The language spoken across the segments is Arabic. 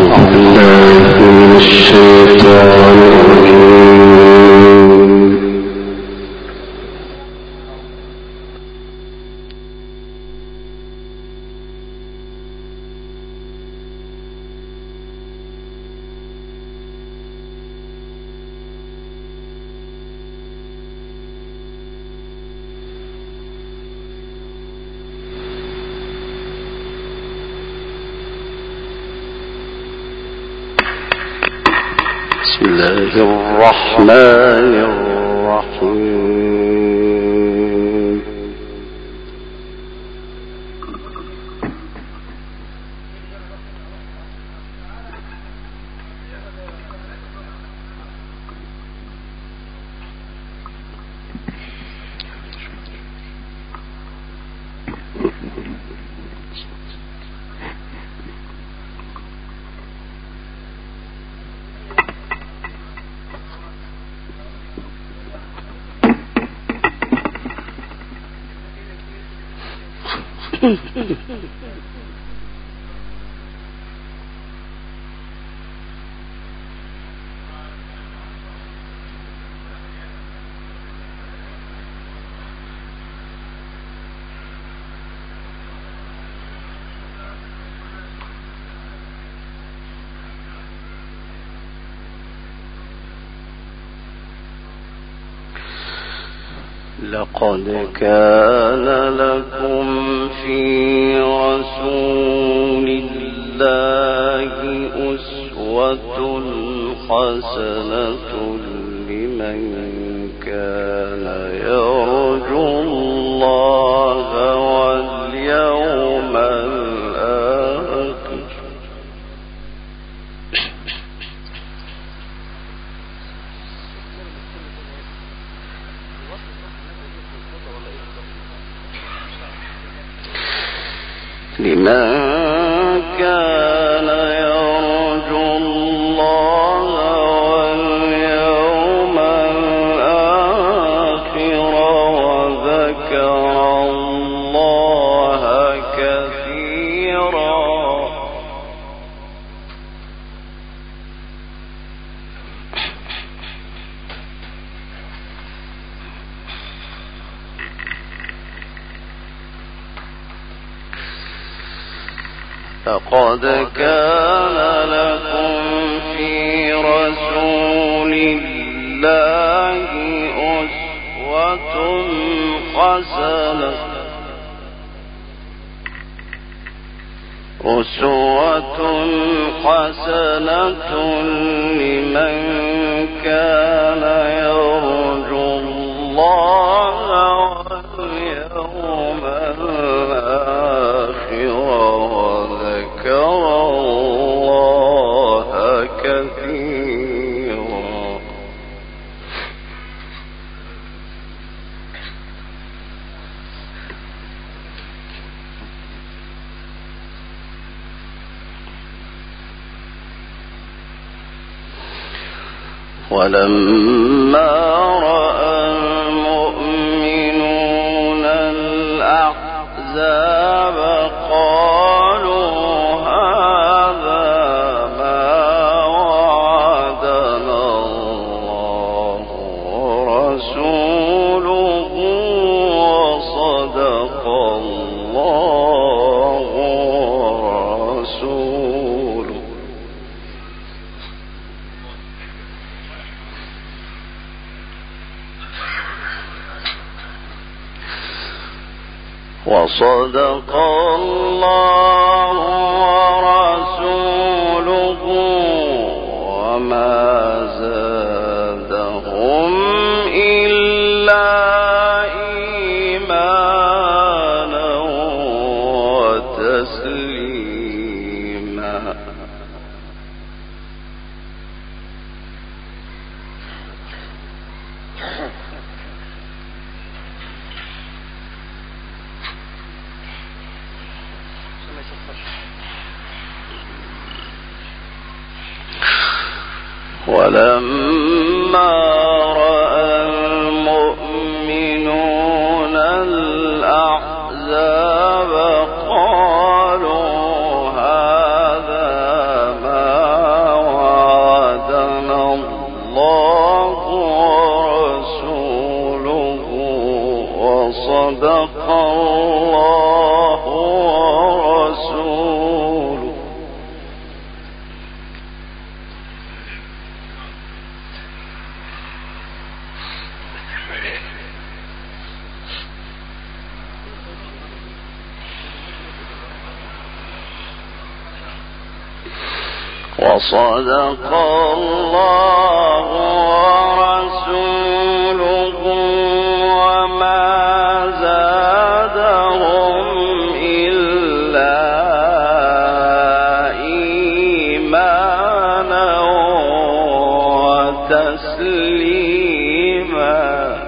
بسم الله الرحمن الرحيم. لقد كان لكم في رسول الله أسوة حسنة لمن كان يرجو الله واليوم الآخر وذكر الله كثيرا. لقد كان لكم في رسول الله أسوة حسنة لمن كان يرجو الله واليوم الآخر وذكر الله كثيرا. ولما رأى المؤمنون الأحزاب قالوا هذا ما وعدنا الله ورسوله وصدق الله ورسوله. وصدق الله ورسوله وما زادهم إلا إيمانا وتسليما. ولما رأى المؤمنون الأحزاب قالوا هذا ما وصدق الله ورسوله. وصدق الله ورسوله وما زادهم إلا إيمانا وتسليما.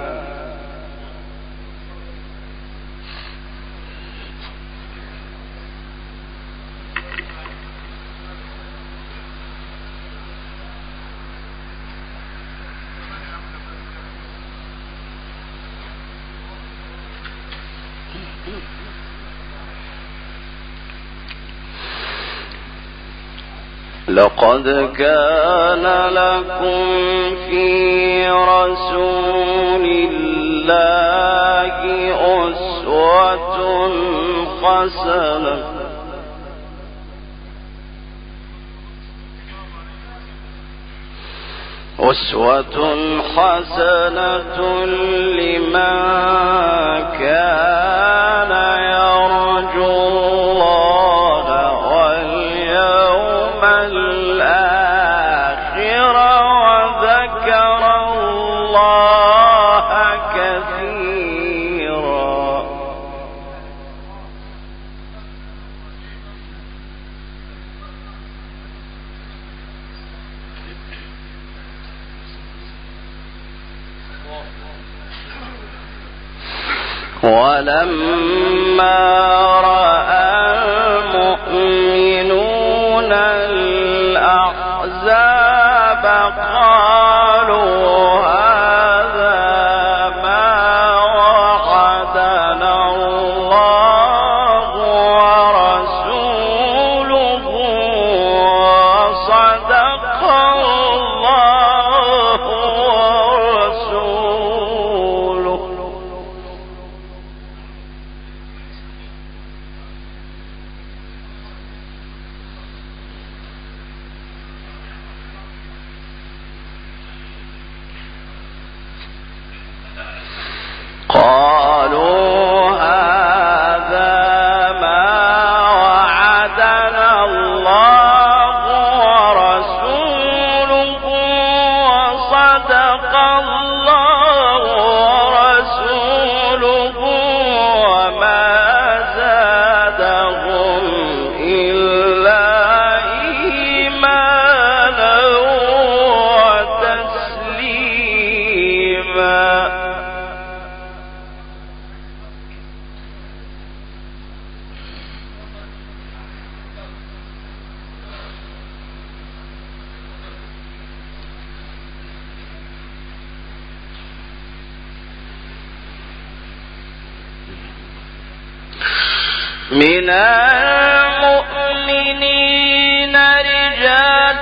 لقد كان لكم في رسول الله أسوة حسنة لمن كان يرجو الله واليوم الآخر وذكر الله كثيرا. ولما رأى المؤمنون الأحزاب قالوا هذا ما وعدنا الله ورسوله وصدق الله ورسوله. قالوا هذا ما وعدنا الله ورسوله وصدق الله ورسوله وما زادهم إلا إيمانا وتسليما. من المؤمنين رجال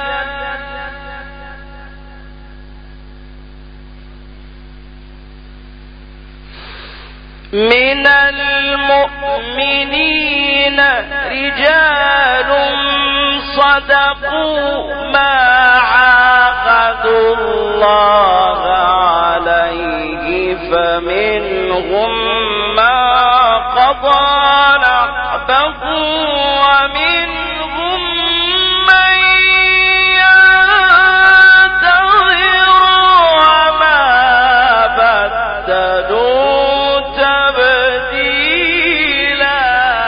صدقوا ما عاهدوا الله عليه فمنهم ما قضى نحبه ومنهم من ينتظر وما بدلوا تبديلا.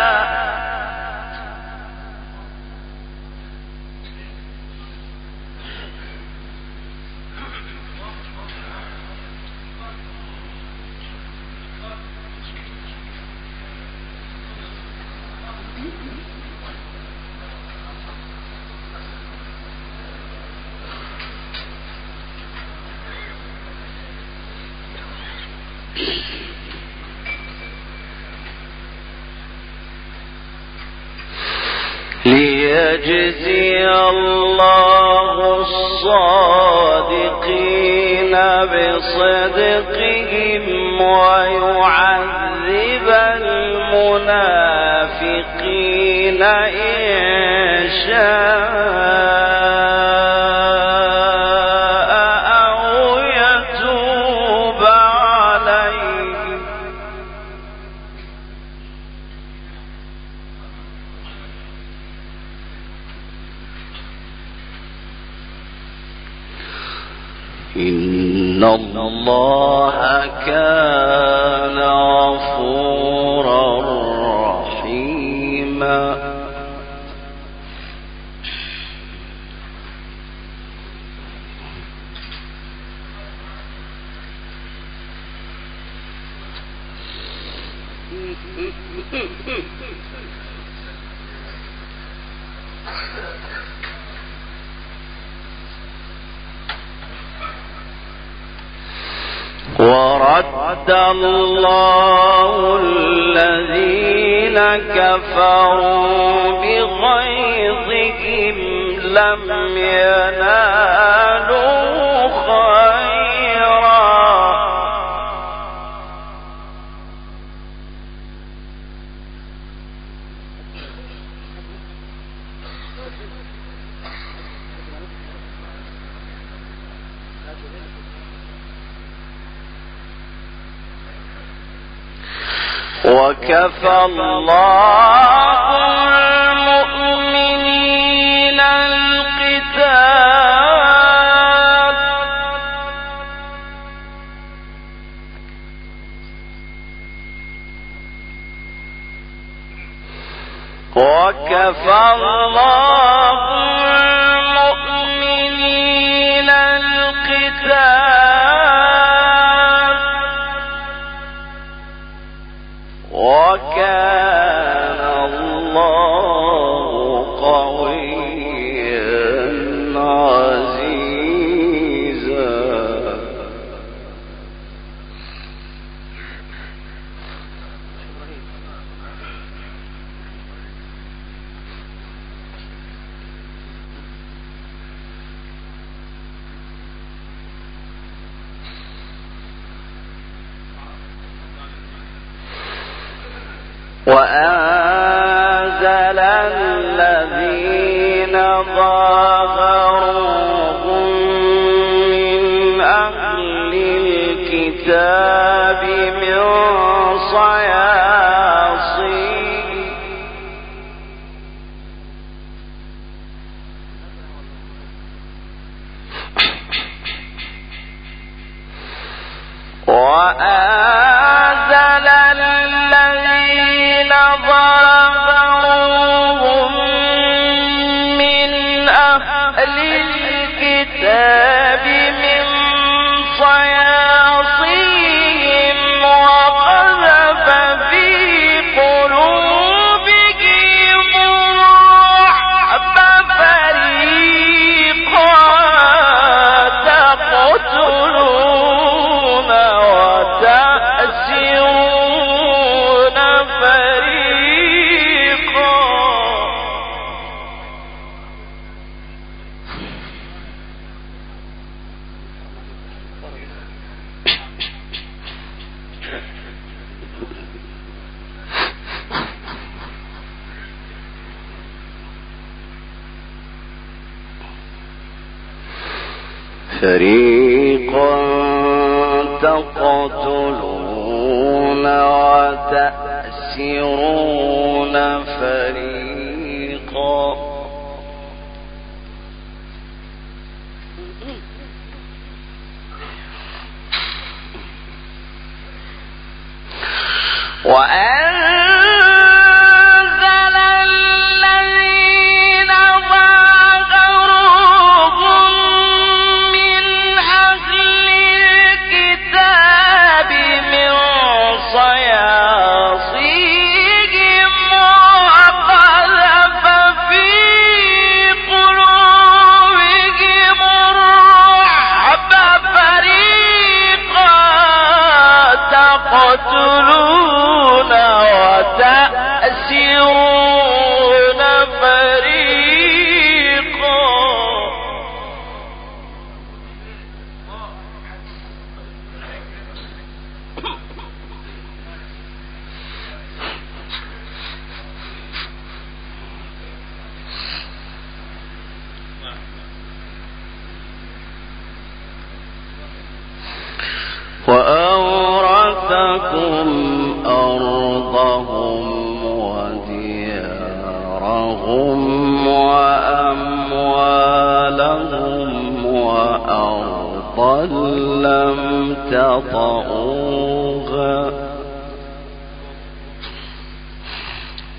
ليجزي الله الصادقين بصدقهم ويعذب المنافقين إن شاء أو يتوب عليهم إن الله كان غفورا رحيما. ورد الله الذين كفروا بغيظهم لم ينالوا خيرا وكفى الله المؤمنين القتال وكفى الله المؤمنين القتال وكان الله قويا عزيزا. وأنزل الذين ظاهروهم من أهل الكتاب من صياصيهم وأنزل الذين ظاهروهم من أهل الكتاب من صياصيهم وقذف في قلوبهم الرعب فريقا تقتلون وتأسرون فريقا. فريقا تقتلون وتأسرون فريقا. وأنزل الذين ظاهروهم من أهل الكتاب من صياصيهم وقذف في قلوبهم الرعب فريقا تقتلون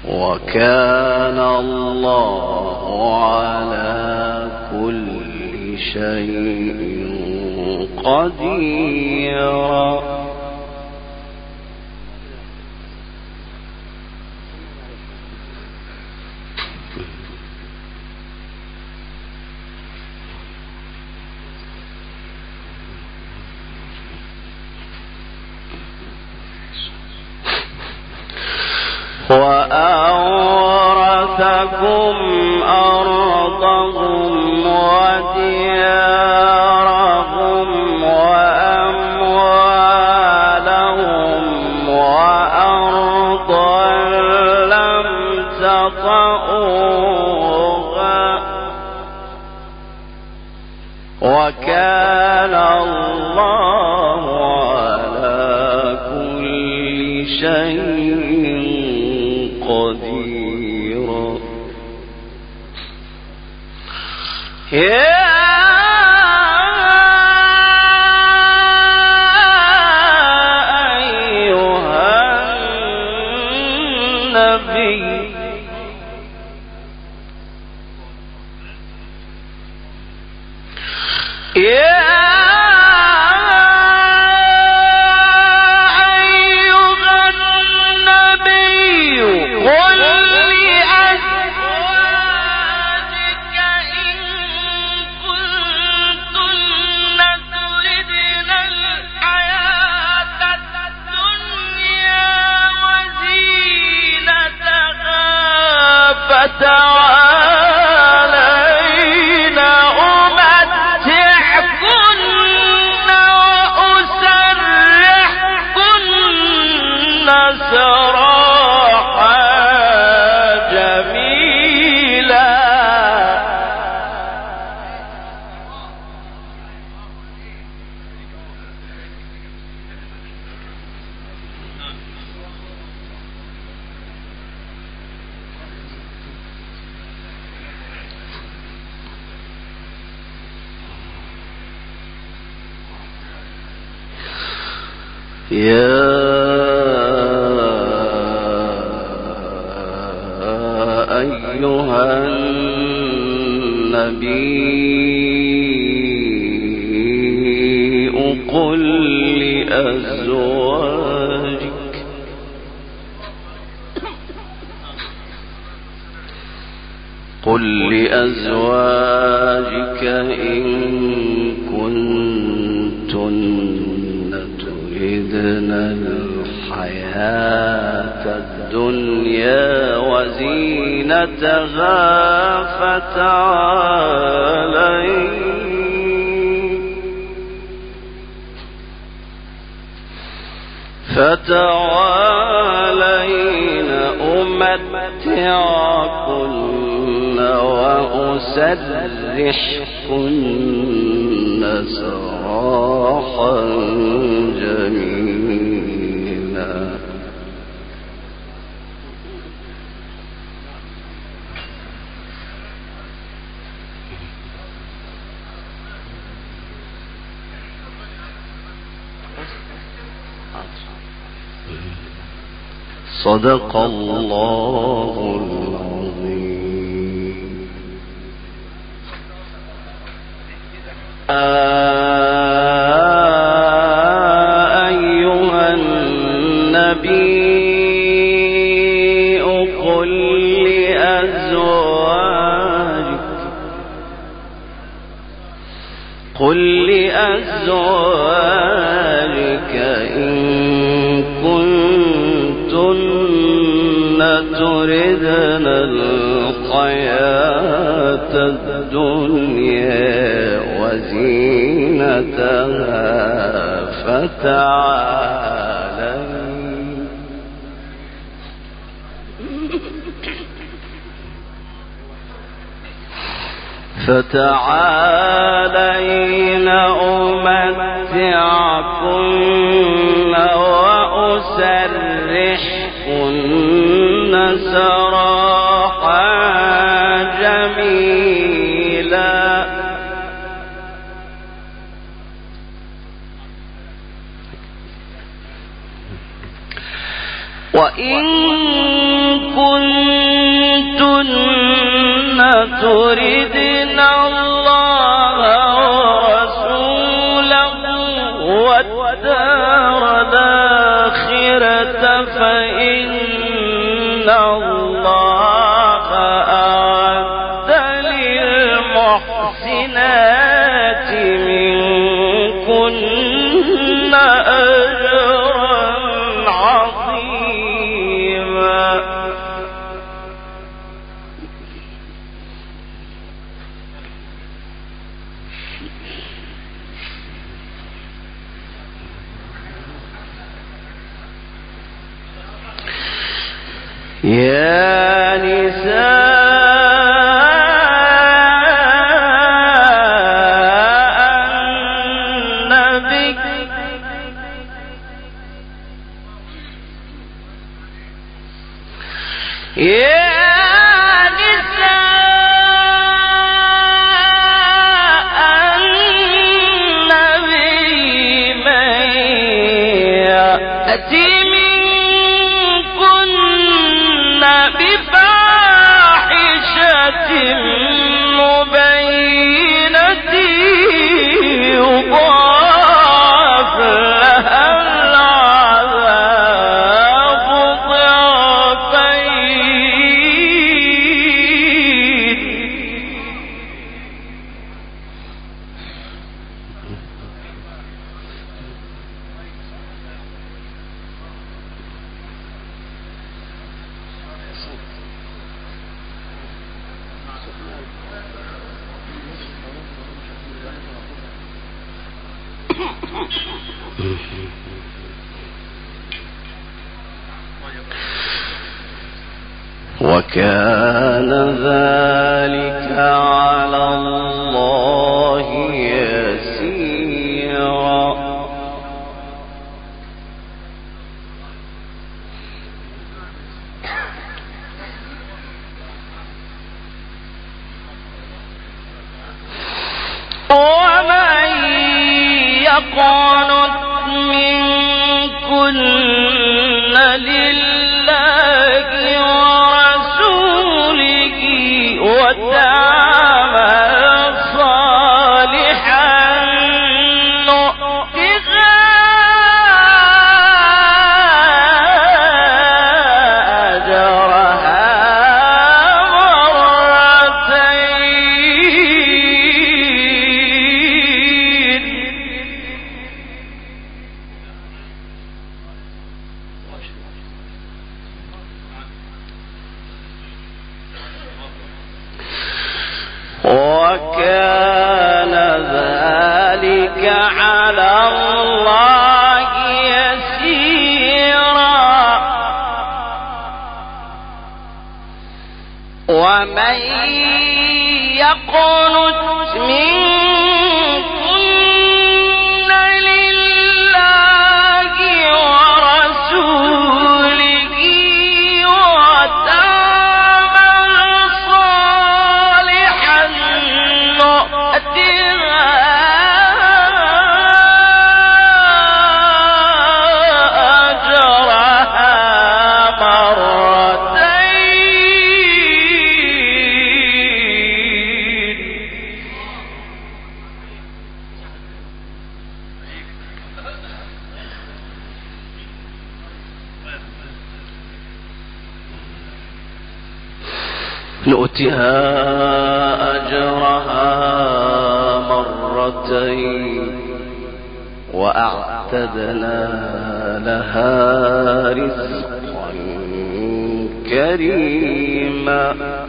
وكان الله على كل شيء قديرا. وأورثكم أرضهم وديارهم وأموالهم وأرضا لم تطئوها وكان الله على كل شيء قديرا. يا أيها النبي تعالين أمتعكن وأسرحكن سراحا جميلا. يا أيها النبي قل لأزواجك إن كنتن تردن الحياة الدنيا وزينتها فتعالين أمتعكن وأسرحكن سراحا جميلا. صدق الله العظيم. أيها النبي قل لأزواجك إن كنتن تردن الحياة الدنيا وزينتها فتعالين أمتعكن وأسرحكن سراحا جميلا. وإن كنتن تردن الله ورسوله والدار الآخرة فإن الله أعد للمحسنات منكن أجرا عظيما. يا نساء النبي من يأتي بفاحشة مبينة يضاعف لها العذاب ضعفين. وكان ذلك على الله يسيرا. ومن يقنت منكن لله ورسوله وتعمل صالحا نؤتها أجرها مرتين. وكان ذلك على الله يسيرا. ومن يقنت منكن لله ورسوله وتعمل صالحا نؤتها أجرها مرتين. نؤتها أجرها مرتين وأعتدنا لها رزقا كريما.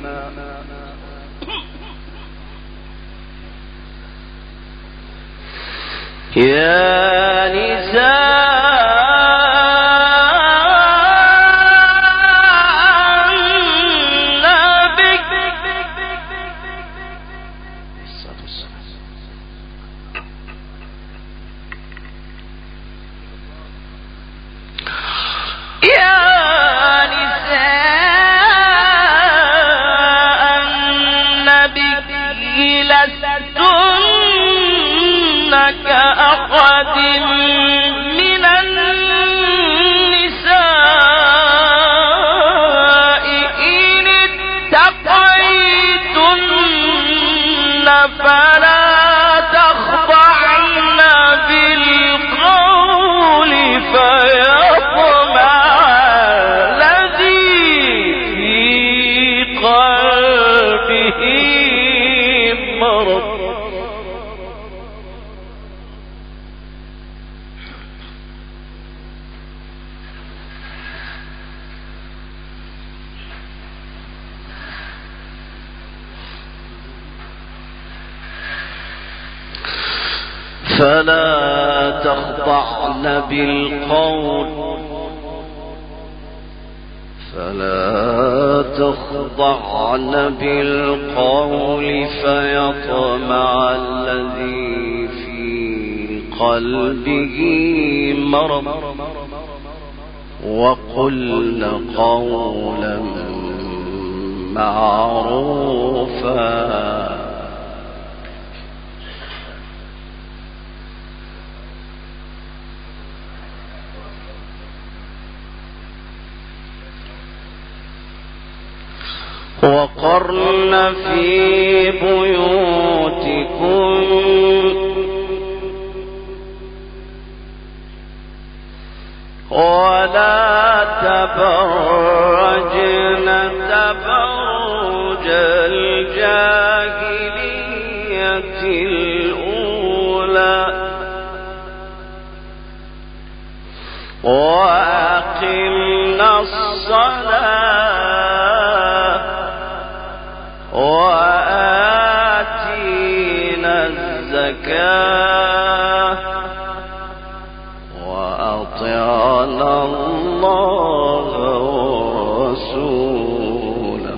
يا نساء النبي يا نساء النبي لستن كأحد من فلا تخضعن بالقول فيطمع الذي في قلبه مرض وقلن قولا معروفا. وقرن في بيوتكن ولا تبرجن تبرج الجاهلية الأولى وأقمنا الصلاة وآتينا الزكاة وأطعنا الله ورسوله.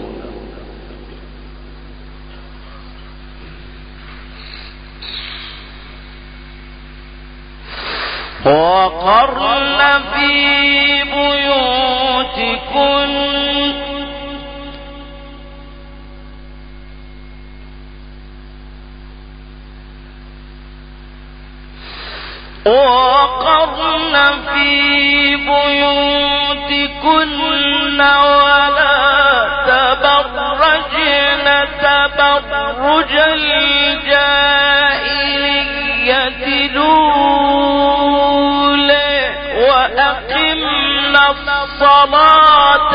وقرن في بيوتكن ولا تبرجن تبرج الجاهلية الأولى وأقمنا الصلاة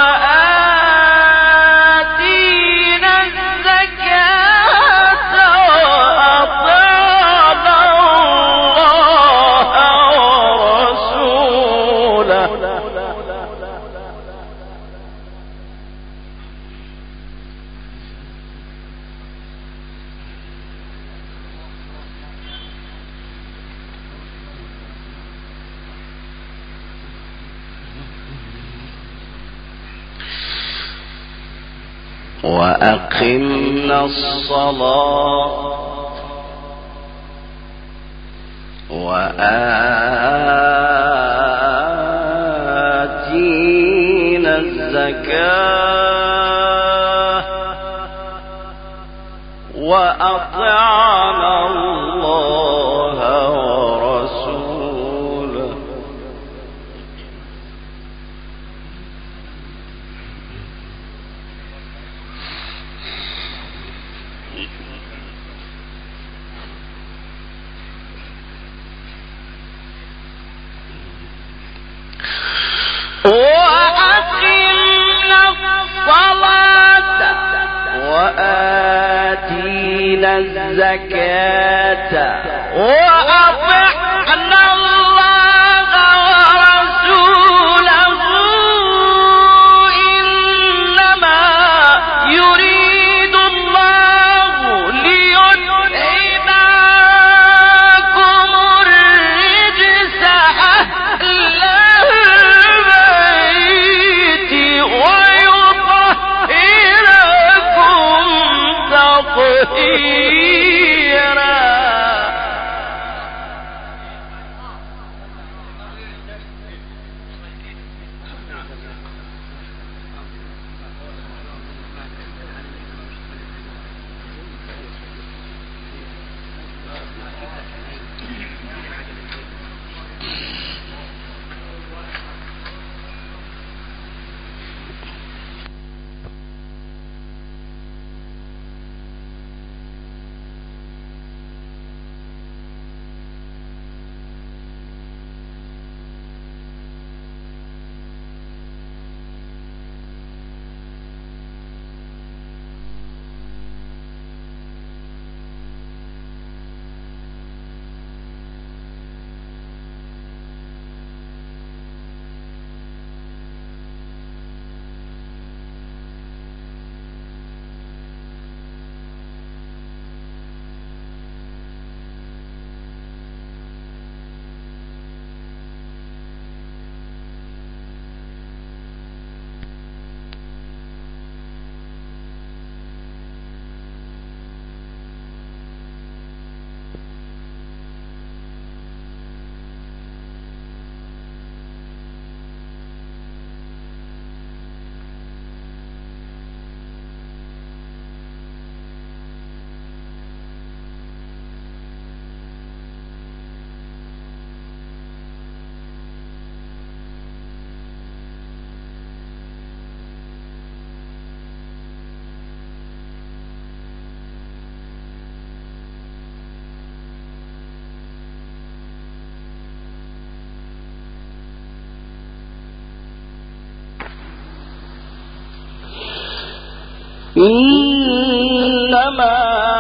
وآتينا الزكاة وأطعنا الله ورسوله. وأقمنا الصلاة وآتينا الزكاة وأطعنا الله ورسوله. وأقمنا الصلاة وآتينا الزكاة وأطعنا الله ورسوله. إنما يريد الله ليذهب عنكم الرجس أهل البيت ويطهركم تطهيرا. إنما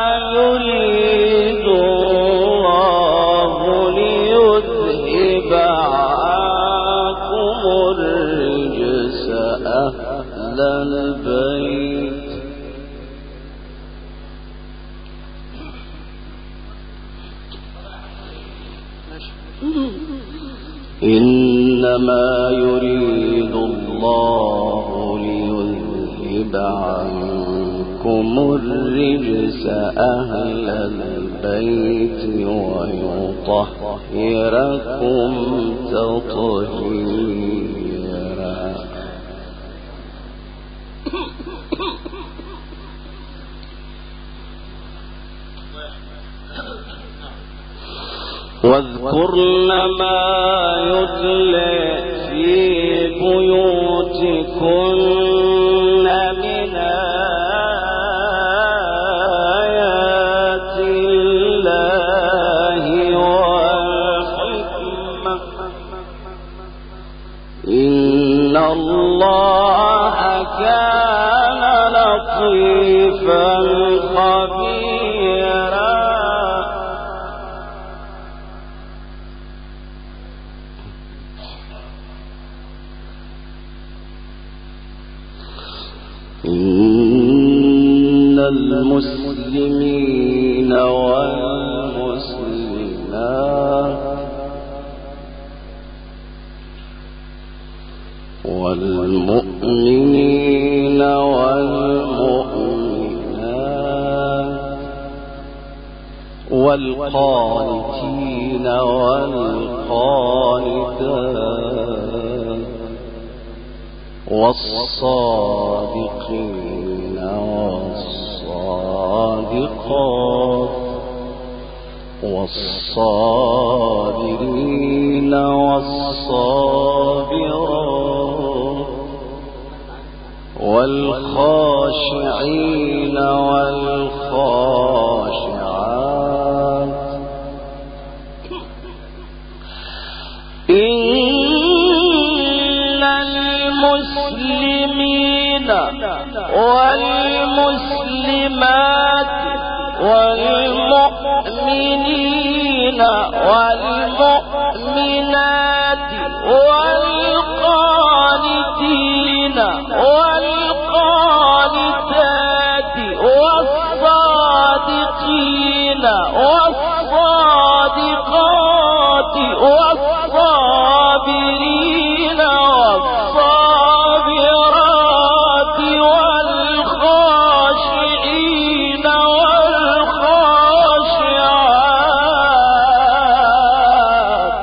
يريد الله ليذهب عنكم الرجس أهل البيت إنما يريد الله ليذهب عنكم الرجس أهل البيت ويطهركم تطهيرا. واذكرن ما يتلى في بيوتكن من آيات الله والحكمة إن الله كان لطيفا خبيرا. إن المسلمين والمسلمات والمؤمنين والمؤمنات والقانتين والقانتات والصادقين والصادقات والصابرين والصابرات والخاشعين والخاشعات المسلمين والمسلمات والمؤمنين والمؤمنات والقانتين والقانتات والصادقين والصادقات والصابرين والصابرات والخاشعين والخاشعات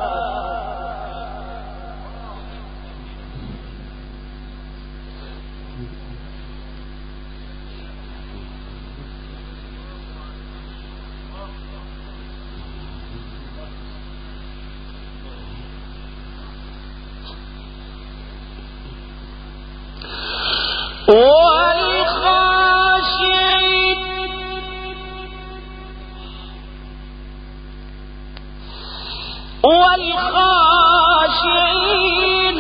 والخاشعين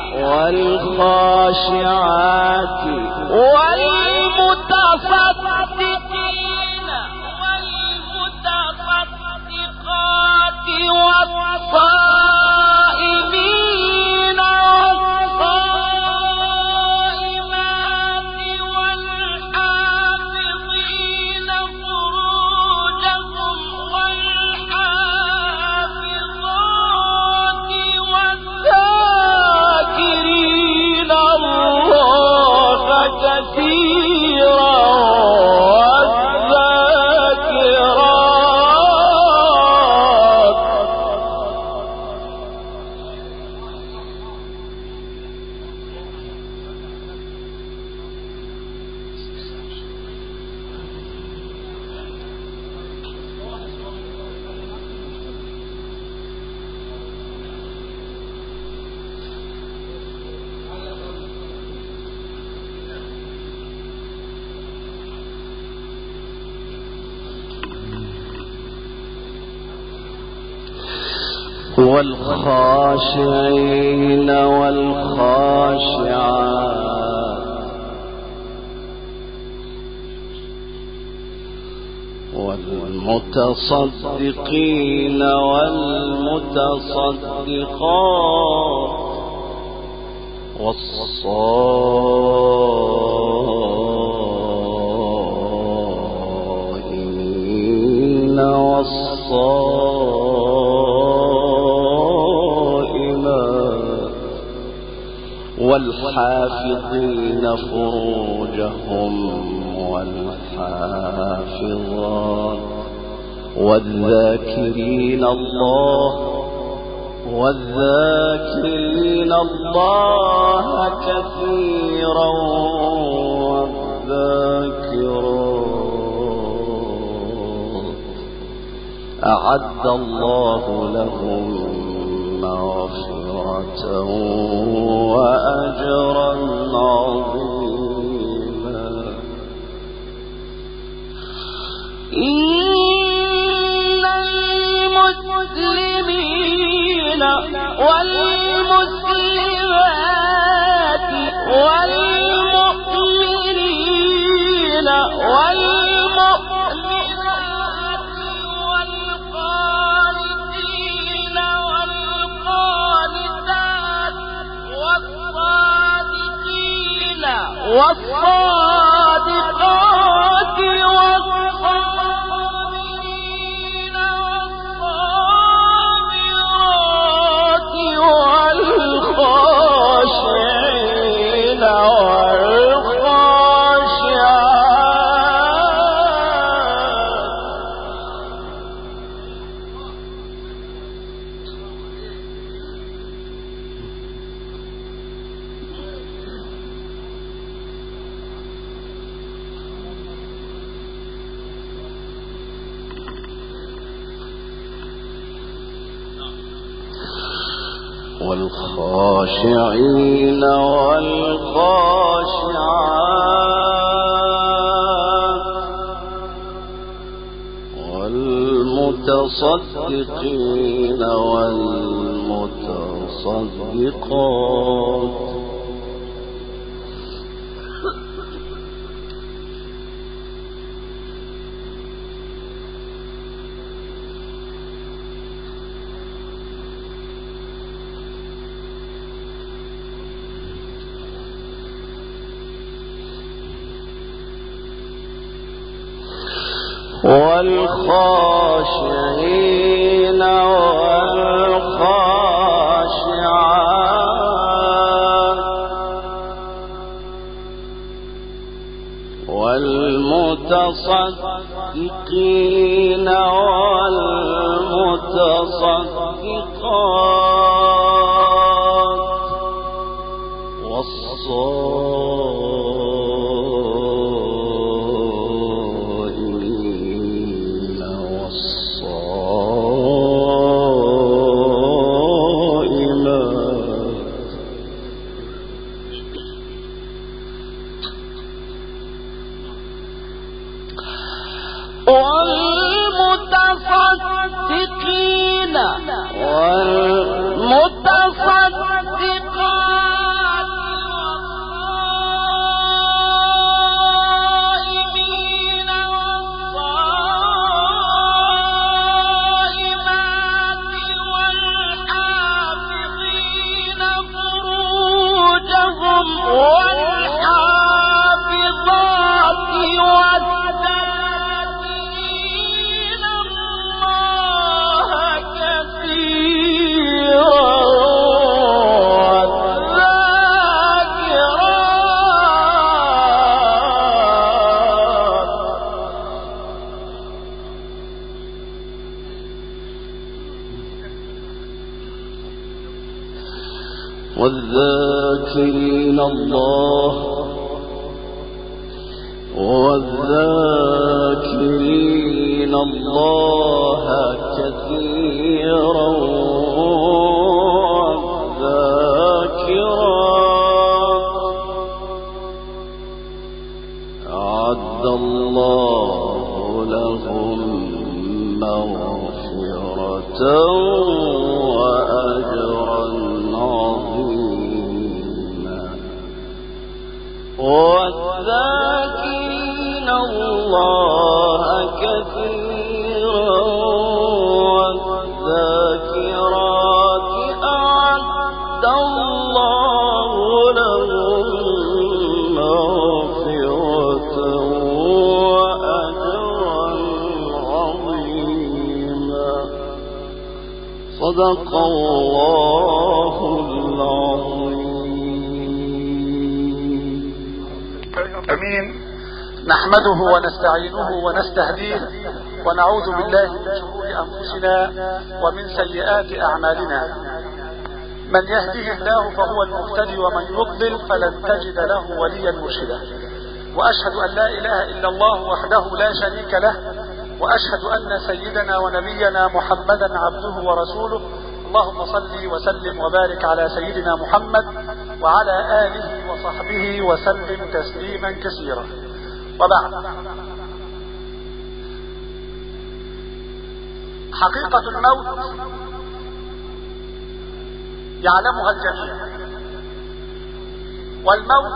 والخاشعات والمتصدقين والمتصدقات والصائمين والصائمات والحافظين فروجهم والحافظات والذاكرين الله كثيرا والذاكرات والخاشعين والخاشعات والمتصدقين والمتصدقات والصائمين والصائمات والحافظين فروجهم والحافظات والذاكرين الله كثيرا والذاكرات أعد الله لهم مغفرة وأجرا عظيما. إن المسلمين والمسلمات والمؤمنين والمؤمنات والقانتين والقانتات والصادقين والصادقات والصابرين والصابرات والخاشعين والخاشعين والخاشعات والمتصدقين والمتصدقات والخاشعين والخاشعات والمتصدقين والمتصدقات والصائمين والصائمات والمتصدقين والمتصدقات والصائمين والصائمات والحافظين فروجهم والحافظات والذاكرين الله كثيرا والذاكرين الله والذاكرين الله كثيرا والذاكرات أعد الله لهم مغفرة وأجرا عظيما. والذاكرين الله كثيرا صدق الله العظيم. امين. نحمده ونستعينه ونستهديه ونعوذ بالله من شرور انفسنا ومن سيئات اعمالنا. من يهده الله فهو المهتدي ومن يضلل فلن تجد له وليا مرشدا. واشهد ان لا اله الا الله وحده لا شريك له، واشهد ان سيدنا ونبينا محمدا عبده ورسوله. اللهم صل وسلم وبارك على سيدنا محمد وعلى آله وصحبه وسلم تسليما كثيرا. وبعد، حقيقة الموت يعلمها الجميع، والموت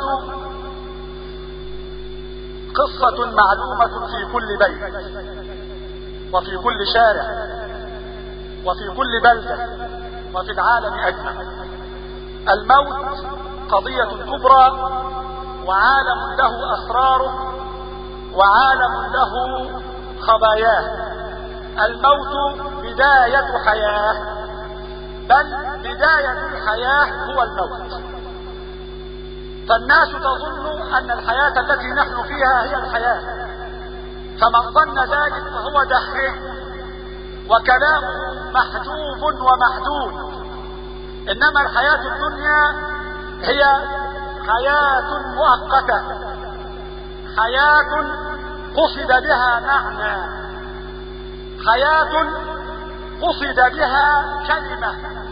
قصة معلومة في كل بيت وفي كل شارع وفي كل بلدة وفي العالم أجمع. الموت قضية كبرى، وعالم له أسراره، وعالم له خباياه. الموت بداية حياة، بل بداية الحياة هو الموت. فالناس تظن أن الحياة التي نحن فيها هي الحياة، فمن ظن ذلك فهو دهري وكلامه محجوب ومحدود. إنما الحياة الدنيا هي حياة مؤقتة، حياة قصد بها معنى، حياة قصد بها كلمة.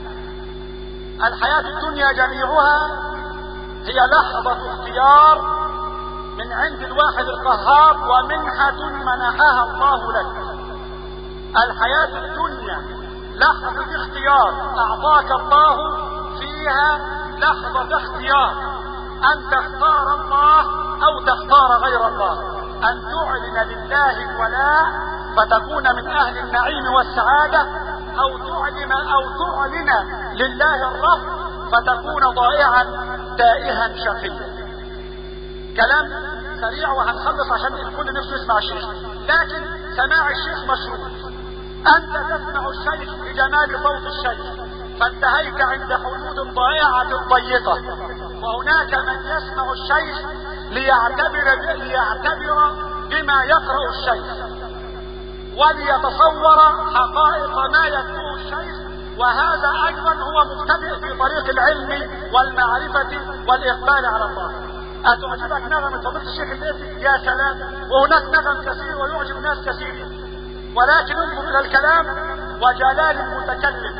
الحياة الدنيا جميعها هي لحظة اختيار من عند الواحد القهار، ومنحة منحها الله لك. الحياة الدنيا لحظة اختيار أعطاك الله فيها، لحظة اختيار أن تختار الله أو تختار غير الله، أن تعلن لله الولاء فتكون من أهل النعيم والسعادة، أو تعلن لله الرفض فتكون ضائعا تائها شقيا. كلام سريع وهنخلص عشان الكل نفسه يسمع الشيخ، لكن سماع الشيخ مشروط. أنت تسمع الشيخ بجمال صوت الشيخ فانتهيت عند حدود ضائعة ضيقة، وهناك من يسمع الشيخ ليعتبر بما يقرأ الشيخ وليتصور حقائق ما يتلوه الشيخ، وهذا ايضا هو مبتدئ في طريق العلم والمعرفة والاقبال على الله. اتعجبك نغمة فضيلة الشيخ الليثي؟ يا سلام، وهناك نغم كثير ويعجب ناس كثيرين، ولكن انظر الى الكلام وجلال المتكلم،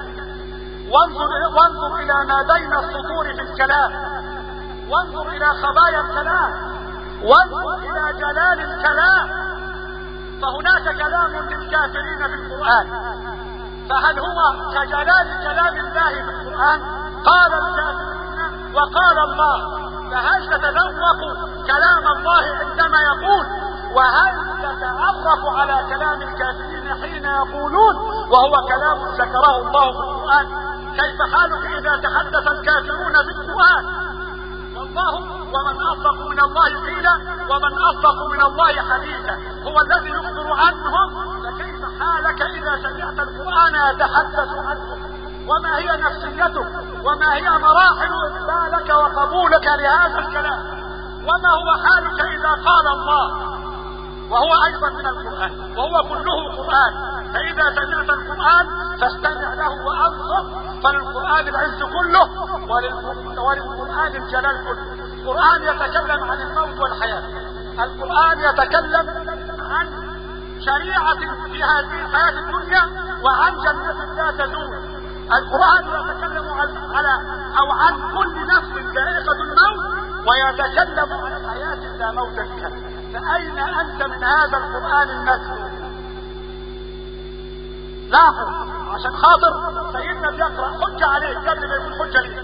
وانظر الى ما بين السطور في الكلام، وانظر الى خبايا الكلام، وانظر الى جلال الكلام. فهناك كلام للكافرين في القرآن، فهل هو كجلال كلام الله في القرآن؟ قال الكافرون وقال الله، فهل تتذوق كلام الله عندما يقول؟ وهل تتعرف على كلام الكافرين حين يقولون وهو كلام ذكره الله في القرآن؟ كيف حالك إذا تحدث الكافرون في القرآن؟ والله ومن أصدق من الله قيلا ومن أصدق من الله حديثا، هو الذي يخبر عنهم. فكيف حالك إذا سمعت القرآن يتحدث عنهم؟ وما هي نفسيتك؟ وما هي مراحل إقبالك وقبولك لهذا الكلام؟ وما هو حالك إذا قال الله وهو أيضا من القرآن وهو كله قرآن؟ فإذا سمعت القرآن فاستمع له وأنصت، فللقرآن العز كله وللقرآن الجلال كله. القرآن يتكلم عن الموت والحياة، القرآن يتكلم عن شريعة في هذه الحياة الدنيا وعن جنة لا تزول. القرآن يتكلم عن كل نفس ذائقة الموت، ويتكلم عن حياة لا موت فيها. فأين أنت من هذا القرآن المتلو؟ لاحظ عشان خاطر سيدنا بيقرأ حجة عليك قبل ما يكون حجة ليك.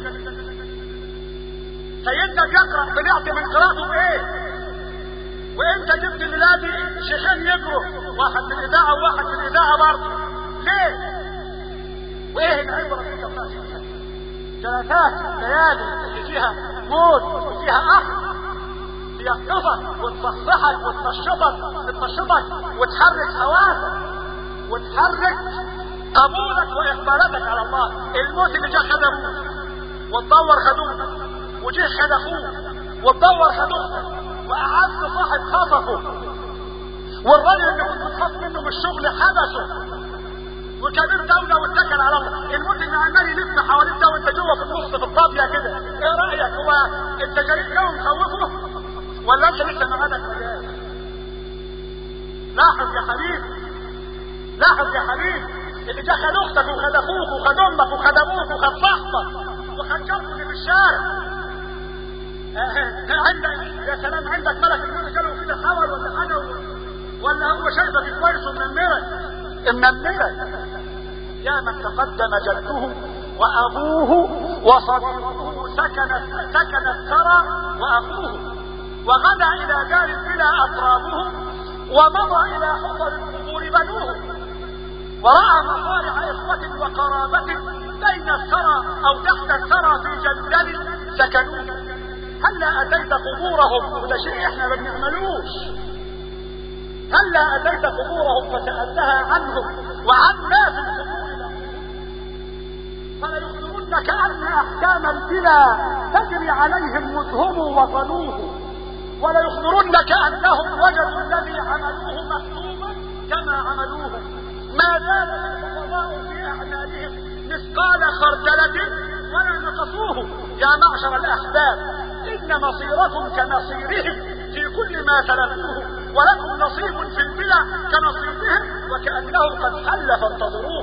سيدنا بيقرأ طلعت من قراءته بايه؟ وانت جبت ميلادي شيخين يجروا، واحد في الإذاعة وواحد في الإذاعة برضه. ليه؟ وايه العبرة اللي انت فيها؟ جلسات الليالي اللي فيها موت وفيها أخذ يقظك وتصحصحك وتنشطك وتحرك حواسك وتحرك قبولك واقبالتك على الله. الموت اللي جه خد ابوك وتدور خد امك، وجه خد اخوك وتدور خد اختك، واعز صاحب خطفه، والراجل اللي كنت تخاف منه من الشغل حبسه، وكبير دولة واتكل على الله. الموت اللي عمال يلف حواليك ده وانت جوه في النص في الطابية كده، ايه رأيك؟ هو انت جاي جو مخوفه ولا انت لسه معادك مجال؟ لاحظ يا حبيبي، لاحظ يا حبيبي، اللي جا خد اختك وخد اخوك وخد امك وخد ابوك وخد صاحبك وخد جارك اللي في الشارع، عندك يا سلام عندك ملك الموت جاله كده حول ولا حاجه، ولا هو شايفك كويس ومنمرك منمرك؟ يا من تقدم جده وابوه وصديقه سكن الثرى واخوه، وغدا الى دار بلا اطرابه، ومضى الى حفر القبور بنوه، ورأى مصارع إخوة وقرابة بين الثرى أو تحت الثرى في جندل سكنوه. هلا أتيت قبورهم، وده شيء احنا ما بنعملوش، هلا أتيت قبورهم فسألتها عنهم وعن ما في القبور، فلا يخبرنك أن أحكام البلا تجري عليهم مذهم وظنوه، ولا يخبرنك أنهم وجدوا الذي عملوه مكتوبا كما عملوه. ما زال الحفظاء في أعمالهم مثقال خردلة ولا نقصوه. يا معشر الأحباب، إن مصيركم كمصيرهم في كل ما سلكوه، ولكم نصيب في البلا كنصيبهم، وكأنه قد حل فانتظروه.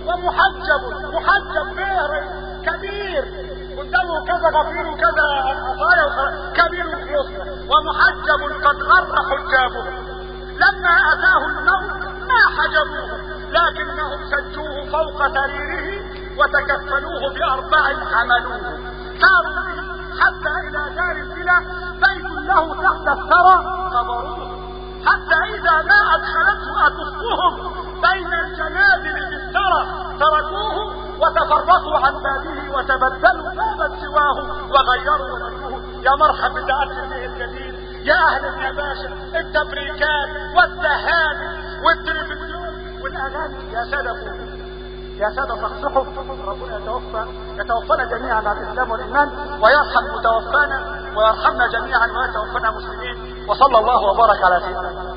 محجب غير كبير قدامه كذا غفير وكذا عصايا كبير وخلصنا، ومحجب قد غر حجابه. لما أتاه الموت ما حجبوه، لكنهم سجوه فوق سريره وتكفلوه بأربع حملوه. ساروا به حتى إلى دار البلا، بيت له تحت الثرى قبروه، حتى إذا ما أدخلته أكفهم بين الجنادل بالثرى تركوه، وتفرقوا عن بابه وتبدلوا بابا سواه وغيروا ونجوه. يا مرحب بتأثر به الجديد، يا أهل النباشة، التبريكات والتهاني والتلفزيون والأغاني. يا سادة يا سادة صحصحوا، ربنا يتوفانا جميعا على الإسلام والإيمان، ويرحم متوفانا ويرحمنا جميعا ويتوفانا مسلمين. وصلى الله وبارك على سيدنا